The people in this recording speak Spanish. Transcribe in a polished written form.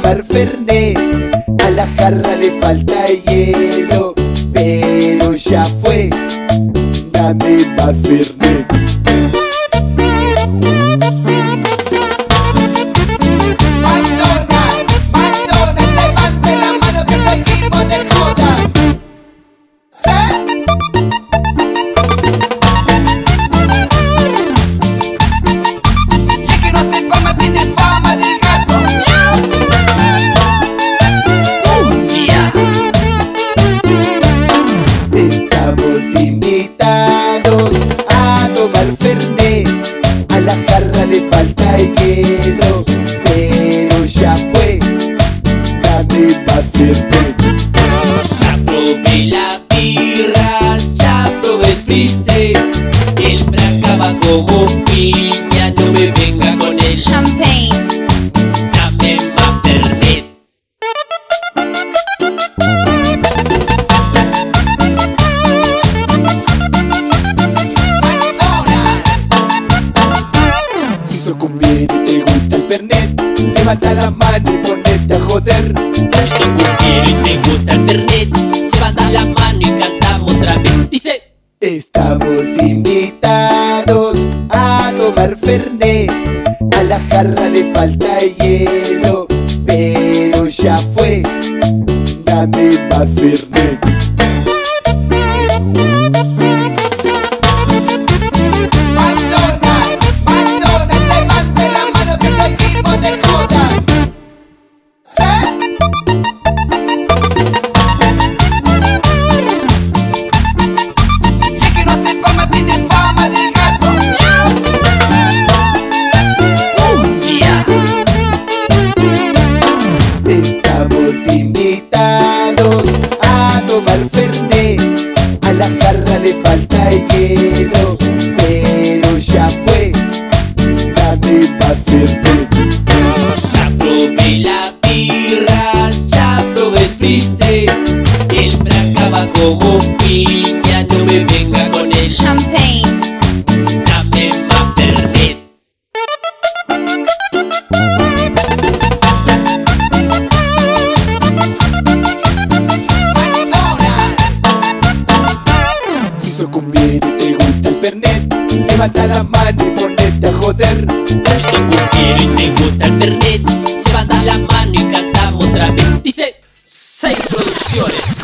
tomar fernet. A la jarra le falta hielo, pero ya fue, dame más fernet. Invitados a tomar fernet, a la jarra le falta hielo, pero ya fue, dame más fernet. Ya probé la birra, ya probé el frise, el fraca va como piña, no me venga con el Champagne. dame más fernet. Conviene, te gusta el fernet, levanta la mano y ponete a joder. Si conviene y te gusta el fernet, levanta la mano y cantamos otra vez. Dice: estamos invitados a tomar fernet, a la jarra le falta hielo, pero ya fue, dame más fernet. Invitados a tomar fernet, a la jarra le falta hielo, pero ya fue, dame más fernet. ya probé la birra, ya probé el frise, el fraca va como piña, no me venga con el Champagne. dame más fernet. Conviene, te gusta el fernet, levanta la mano y ponete a joder. Si conviene y te gusta el fernet, levanta la mano y cantamos otra vez. Dice: 6 producciones.